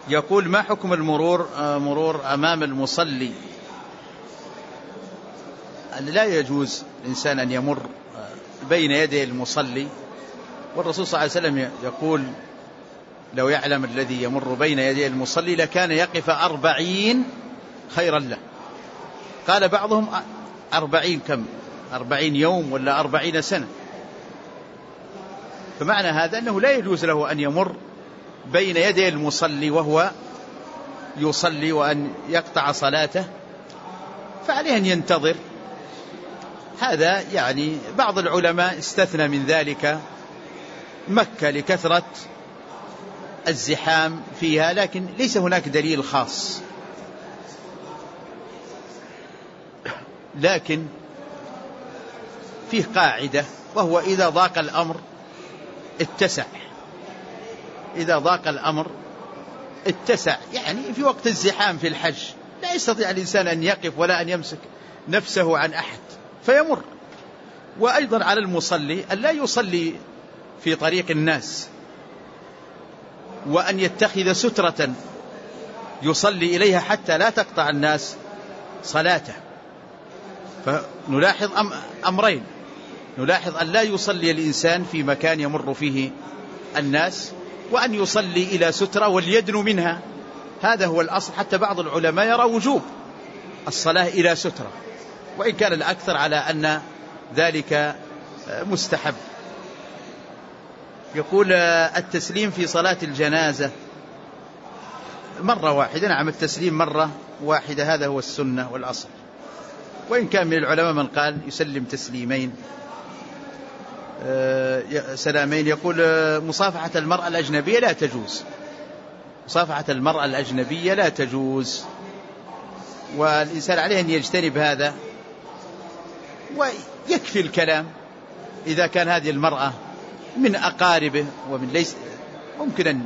يقول: ما حكم مرور أمام المصلي؟ لا يجوز الإنسان أن يمر بين يدي المصلي، والرسول صلى الله عليه وسلم يقول: لو يعلم الذي يمر بين يدي المصلي لكان يقف 40 خيرا له. قال بعضهم 40 كم؟ 40 يوم ولا 40 سنة. فمعنى هذا أنه لا يجوز له أن يمر بين يدي المصلي وهو يصلي وأن يقطع صلاته، فعليه أن ينتظر. هذا يعني بعض العلماء استثنى من ذلك مكة لكثرة الزحام فيها، لكن ليس هناك دليل خاص. لكن فيه قاعدة، وهو إذا ضاق الأمر اتسع. إذا ضاق الأمر اتسع، يعني في وقت الزحام في الحج لا يستطيع الإنسان أن يقف ولا أن يمسك نفسه عن أحد فيمر. وأيضا على المصلي أن لا يصلي في طريق الناس، وأن يتخذ سترة يصلي إليها حتى لا تقطع الناس صلاته. فنلاحظ أمرين: نلاحظ أن لا يصلي الإنسان في مكان يمر فيه الناس، وأن يصلي إلى سترة وليدنو منها. هذا هو الأصل. حتى بعض العلماء يرى وجوب الصلاة إلى سترة، وإن كان الأكثر على أن ذلك مستحب. يقول: التسليم في صلاة الجنازة مرة واحدة. نعم، التسليم مرة واحدة، هذا هو السنة والأصل، وإن كان من العلماء من قال يسلم تسليمين سلامين. يقول: مصافحة المرأة الأجنبية لا تجوز. مصافحة المرأة الأجنبية لا تجوز، والإنسان عليه أن يجتنب هذا، ويكفي الكلام. إذا كان هذه المرأة من أقاربه ومن ليس ممكن أن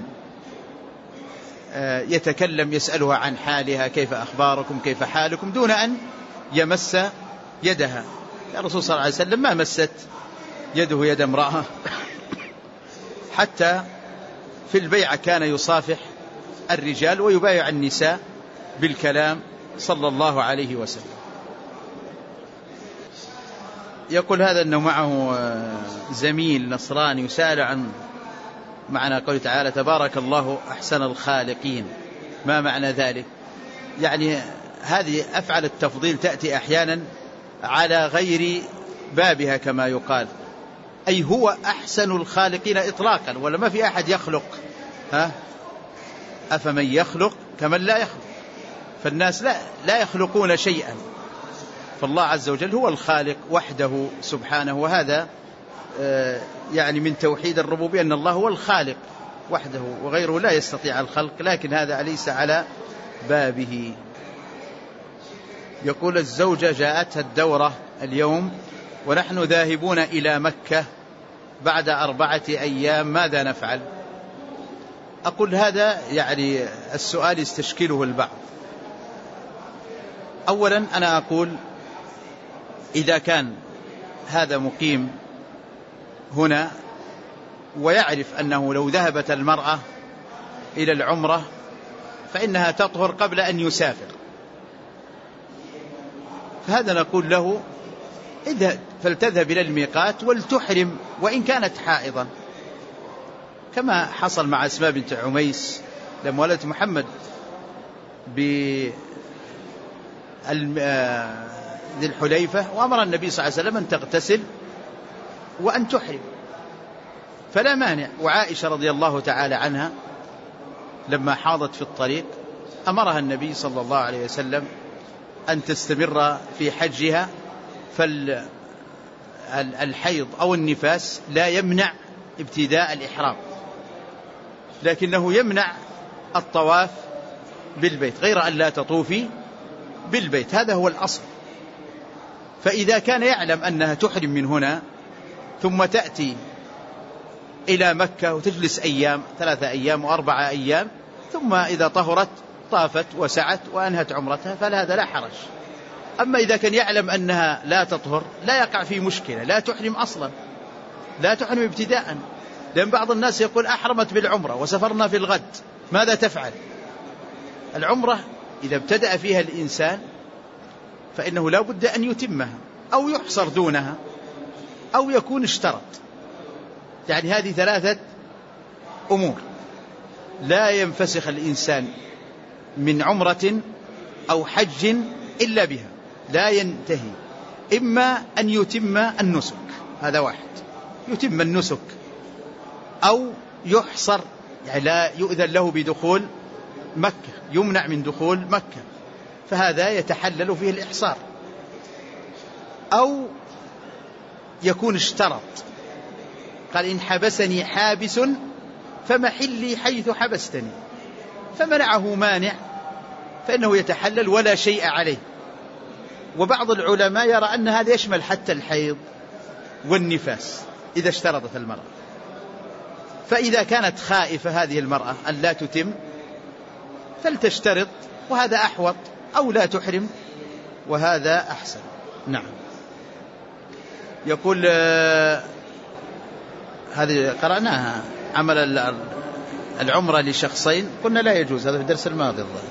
يتكلم، يسألها عن حالها: كيف أخباركم، كيف حالكم، دون أن يمس يدها. الرسول صلى الله عليه وسلم ما مست يده يد امرأة. حتى في البيعة كان يصافح الرجال ويبايع النساء بالكلام صلى الله عليه وسلم. يقول هذا أنه معه زميل نصراني يسأل عن معنى قوله تعالى: تبارك الله أحسن الخالقين. ما معنى ذلك؟ يعني هذه أفعل التفضيل تأتي أحيانا على غير بابها كما يقال، أي هو أحسن الخالقين إطلاقا، ولا ما في أحد يخلق. أفمن يخلق كمن لا يخلق. فالناس لا يخلقون شيئا، فالله عز وجل هو الخالق وحده سبحانه. وهذا يعني من توحيد الربوبية، أن الله هو الخالق وحده وغيره لا يستطيع الخلق، لكن هذا ليس على بابه. يقول: الزوجة جاءتها الدورة اليوم ونحن ذاهبون إلى مكة بعد 4 أيام، ماذا نفعل؟ أقول هذا يعني السؤال يستشكله البعض. أولا أنا أقول: إذا كان هذا مقيم هنا ويعرف أنه لو ذهبت المرأة إلى العمرة فإنها تطهر قبل أن يسافر، فهذا نقول له: فلتذهب إلى الميقات ولتحرم وإن كانت حائضا، كما حصل مع أسماء بنت عميس لما ولدت محمد بذي الحليفة، وأمر النبي صلى الله عليه وسلم أن تغتسل وأن تحرم، فلا مانع. وعائشة رضي الله تعالى عنها لما حاضت في الطريق أمرها النبي صلى الله عليه وسلم أن تستمر في حجها، فالحيض أو النفاس لا يمنع ابتداء الإحرام، لكنه يمنع الطواف بالبيت، غير أن لا تطوفي بالبيت، هذا هو الأصل. فإذا كان يعلم أنها تحرم من هنا ثم تأتي إلى مكة وتجلس أيام، 3 أيام و4 أيام، ثم إذا طهرت طافت وسعت وأنهت عمرتها، فهذا لا حرج. أما إذا كان يعلم أنها لا تطهر لا يقع في مشكلة، لا تحرم أصلا، لا تحرم ابتداء. لأن بعض الناس يقول: أحرمت بالعمرة وسافرنا في الغد، ماذا تفعل؟ العمرة إذا ابتدأ فيها الإنسان فإنه لا بد أن يتمها أو يحصر دونها أو يكون اشترط. يعني هذه ثلاثة أمور لا ينفسخ الإنسان من عمرة أو حج إلا بها، لا ينتهي. إما أن يتم النسك، هذا واحد، يتم النسك، أو يحصر، يعني لا يؤذن له بدخول مكة، يمنع من دخول مكة، فهذا يتحلل فيه الإحصار، أو يكون اشترط، قال إن حبسني حابس فمحلي حيث حبستني، فمنعه مانع فإنه يتحلل ولا شيء عليه. وبعض العلماء يرى أن هذا يشمل حتى الحيض والنفاس إذا اشترطت المرأة، فإذا كانت خائفة هذه المرأة أن لا تتم فلتشترط، وهذا أحوط، أو لا تحرم وهذا أحسن. نعم. يقول هذه قرأناها، عمل العمرة لشخصين، قلنا لا يجوز، هذا في الدرس الماضي الظاهر.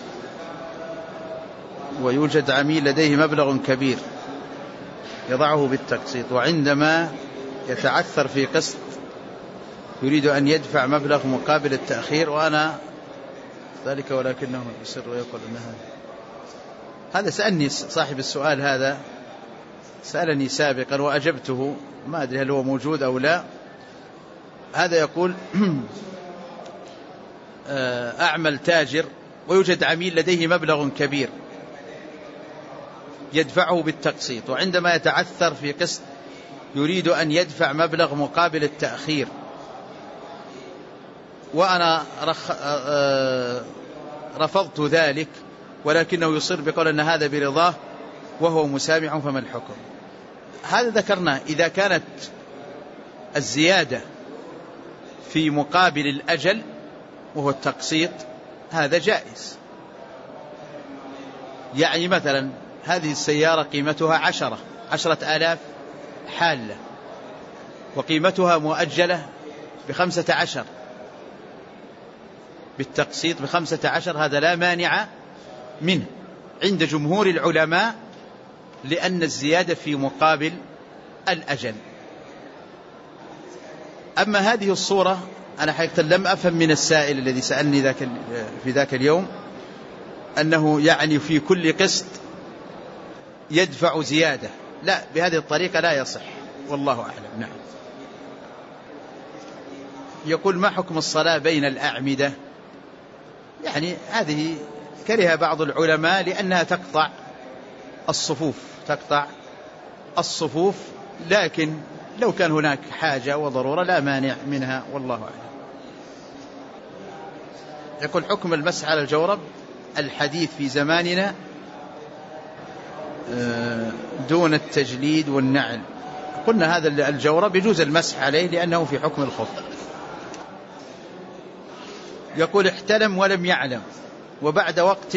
ويوجد عميل لديه مبلغ كبير يضعه بالتقسيط، وعندما يتعثر في قسط يريد أن يدفع مبلغ مقابل التأخير وأنا ذلك، ولكنه يصر ويقول أن هذا سألني صاحب السؤال، هذا سألني سابقا وأجبته، ما أدري هل هو موجود أو لا. هذا يقول أعمل تاجر ويوجد عميل لديه مبلغ كبير يدفعه بالتقسيط، وعندما يتعثر في قسط يريد أن يدفع مبلغ مقابل التأخير، وأنا رفضت ذلك، ولكنه يصر بقول أن هذا برضاه وهو مسامع، فما الحكم؟ هذا ذكرناه، إذا كانت الزيادة في مقابل الأجل وهو التقسيط هذا جائز. يعني مثلا هذه السيارة قيمتها 10,000 حالة، وقيمتها مؤجلة ب15 بالتقسيط ب15، هذا لا مانع منه عند جمهور العلماء، لأن الزيادة في مقابل الأجل. أما هذه الصورة أنا حقيقة لم أفهم من السائل الذي سألني في ذاك اليوم أنه يعني في كل قسط يدفع زيادة، لا، بهذه الطريقة لا يصح، والله أعلم. نعم. يقول ما حكم الصلاة بين الأعمدة؟ يعني هذه كره بعض العلماء لأنها تقطع الصفوف، لكن لو كان هناك حاجة وضرورة لا مانع منها، والله أعلم. يقول حكم المسح على الجورب الحديث في زماننا دون التجليد والنعل. قلنا هذا الجورب يجوز المسح عليه لأنه في حكم الخف. يقول احتلم ولم يعلم، وبعد وقت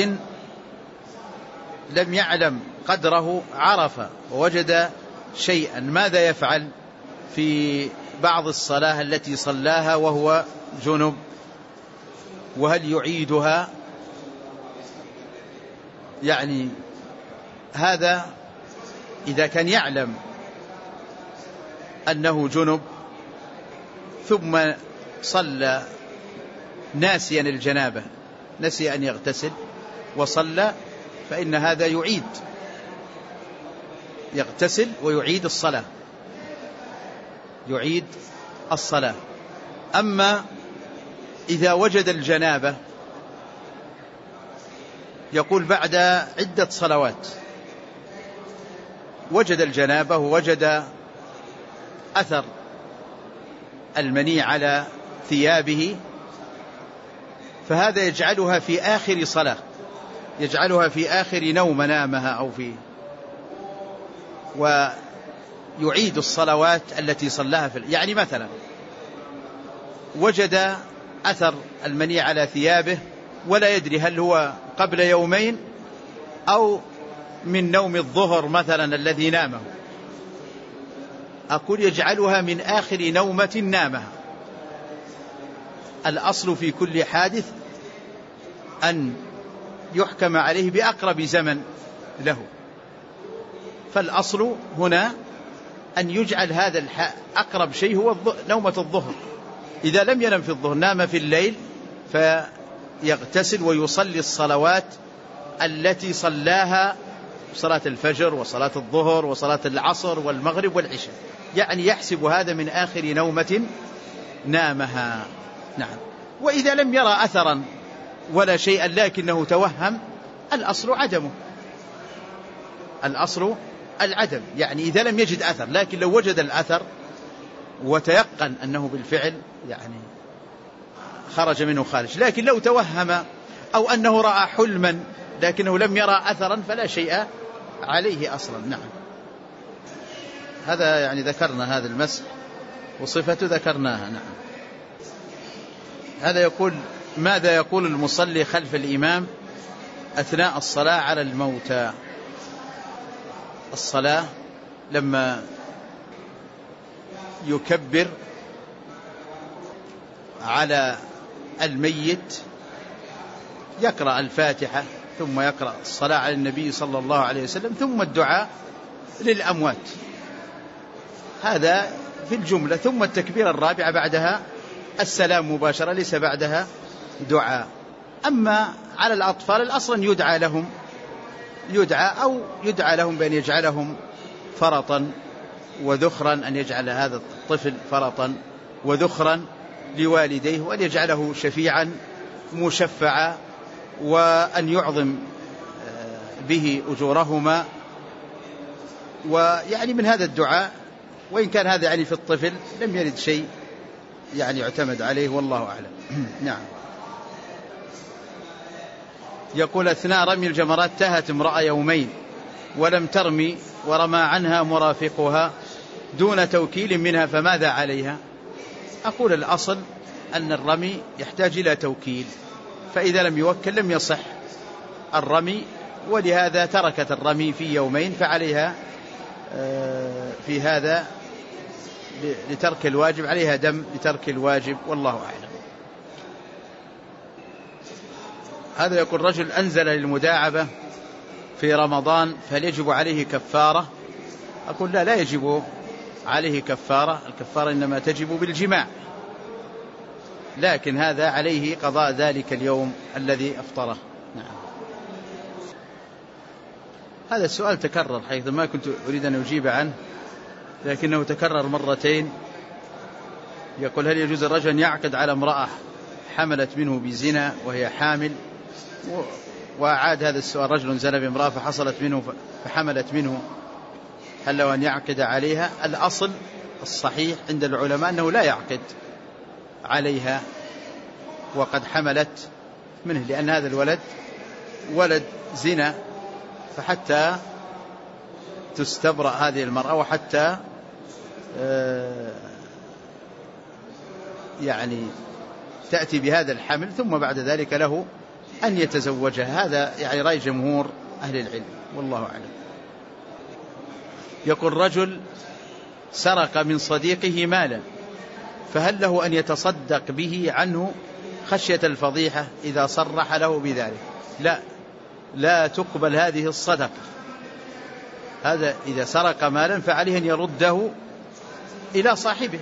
لم يعلم قدره عرف ووجد شيئا، ماذا يفعل في بعض الصلاة التي صلاها وهو جنب، وهل يعيدها؟ يعني هذا إذا كان يعلم أنه جنب ثم صلى ناسيا الجنابة، نسي أن يغتسل وصلى، فإن هذا يغتسل ويعيد الصلاة. أما إذا وجد الجنابة، يقول بعد عدة صلوات وجد الجنابة ووجد أثر المني على ثيابه، فهذا يجعلها في آخر صلاة، يجعلها في آخر نوم نامها أو ويعيد الصلوات التي صلاها يعني مثلا وجد أثر المني على ثيابه ولا يدري هل هو قبل يومين أو من نوم الظهر مثلا الذي نامه، أقول يجعلها من آخر نومة نامها. الأصل في كل حادث أن يحكم عليه بأقرب زمن له. فالأصل هنا أن يجعل هذا أقرب شيء هو نومة الظهر. إذا لم ينم في الظهر نام في الليل فيغتسل ويصلي الصلوات التي صلاها، صلاة الفجر وصلاة الظهر وصلاة العصر والمغرب والعشاء، يعني يحسب هذا من آخر نومة نامها. نعم. وإذا لم يرى أثرا ولا شيئا لكنه توهم، الأصل عدمه، الأصل العدم. يعني إذا لم يجد أثر، لكن لو وجد الأثر وتيقن أنه بالفعل يعني خرج منه خارج، لكن لو توهم أو أنه رأى حلما لكنه لم يرى أثرا فلا شيء عليه أصلا. نعم. هذا يعني ذكرنا هذا المسح وصفته ذكرناها. نعم. هذا يقول: ماذا يقول المصلي خلف الإمام أثناء الصلاة على الموتى؟ الصلاة لما يكبر على الميت يقرأ الفاتحة، ثم يقرأ الصلاة على النبي صلى الله عليه وسلم، ثم الدعاء للأموات، هذا في الجملة، ثم التكبير الرابعة بعدها السلام مباشرة، ليس بعدها دعاء. أما على الأطفال الأصل يدعى لهم، يدعى لهم بأن يجعلهم فرطا وذخرا، أن يجعل هذا الطفل فرطا وذخرا لوالديه، وأن يجعله شفيعا مشفعا، وأن يعظم به أجورهما، ويعني من هذا الدعاء. وإن كان هذا يعني في الطفل لم يرد شيء يعني يعتمد عليه، والله أعلم. نعم. يقول: أثناء رمي الجمرات تهت امرأة يومين ولم ترمي ورمى عنها مرافقها دون توكيل منها، فماذا عليها؟ أقول: الأصل أن الرمي يحتاج إلى توكيل، فإذا لم يوكل لم يصح الرمي، ولهذا تركت الرمي في يومين، فعليها في هذا لترك الواجب، عليها دم لترك الواجب، والله أعلم. هذا يقول: رجل أنزل للمداعبة في رمضان فهل يجب عليه كفارة؟ أقول: لا يجب عليه كفارة، الكفارة إنما تجب بالجماع، لكن هذا عليه قضاء ذلك اليوم الذي أفطره. نعم. هذا السؤال تكرر، حيث ما كنت أريد أن أجيب عنه لكنه تكرر مرتين. يقول: هل يجوز الرجل أن يعقد على امرأة حملت منه بزنا وهي حامل؟ وأعاد هذا السؤال: رجل زنى بامرأة فحصلت منه فحملت منه، هل له أن يعقد عليها؟ الأصل الصحيح عند العلماء أنه لا يعقد عليها وقد حملت منه، لأن هذا الولد ولد زنا، فحتى تستبرأ هذه المرأة وحتى يعني تأتي بهذا الحمل، ثم بعد ذلك له أن يتزوجها. هذا يعني رأي جمهور أهل العلم، والله أعلم. يقول: رجل سرق من صديقه مالا، فهل له أن يتصدق به عنه خشية الفضيحة إذا صرح له بذلك؟ لا تقبل هذه الصدقة. هذا إذا سرق مالا فعليه أن يرده إلى صاحبه،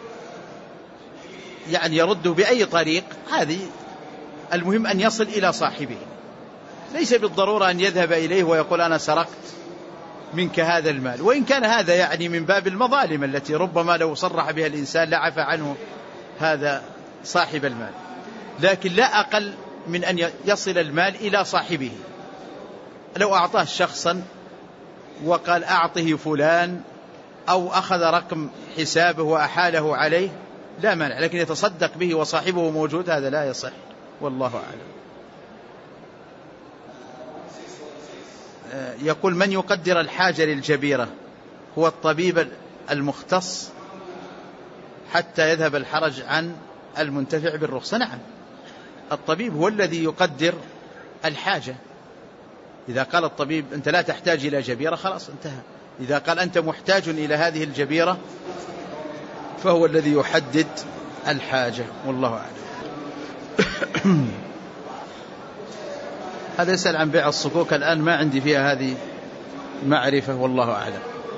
يعني يرده بأي طريق، هذه المهم أن يصل إلى صاحبه، ليس بالضرورة أن يذهب إليه ويقول: أنا سرقت منك هذا المال، وإن كان هذا يعني من باب المظالم التي ربما لو صرح بها الإنسان لعفى عنه هذا صاحب المال، لكن لا أقل من أن يصل المال إلى صاحبه. لو أعطاه شخصا وقال: أعطه فلان، أو أخذ رقم حسابه وأحاله عليه، لا مانع، لكن يتصدق به وصاحبه موجود، هذا لا يصح، والله أعلم. يقول: من يقدر الحاجة للجبيرة؟ هو الطبيب المختص حتى يذهب الحرج عن المنتفع بالرخصة؟ نعم، الطبيب هو الذي يقدر الحاجة. إذا قال الطبيب أنت لا تحتاج إلى جبيرة، خلاص انتهى. إذا قال أنت محتاج إلى هذه الجبيرة فهو الذي يحدد الحاجة، والله أعلم. هذا يسأل عن بيع الصكوك، الآن ما عندي فيها هذه معرفة، والله أعلم.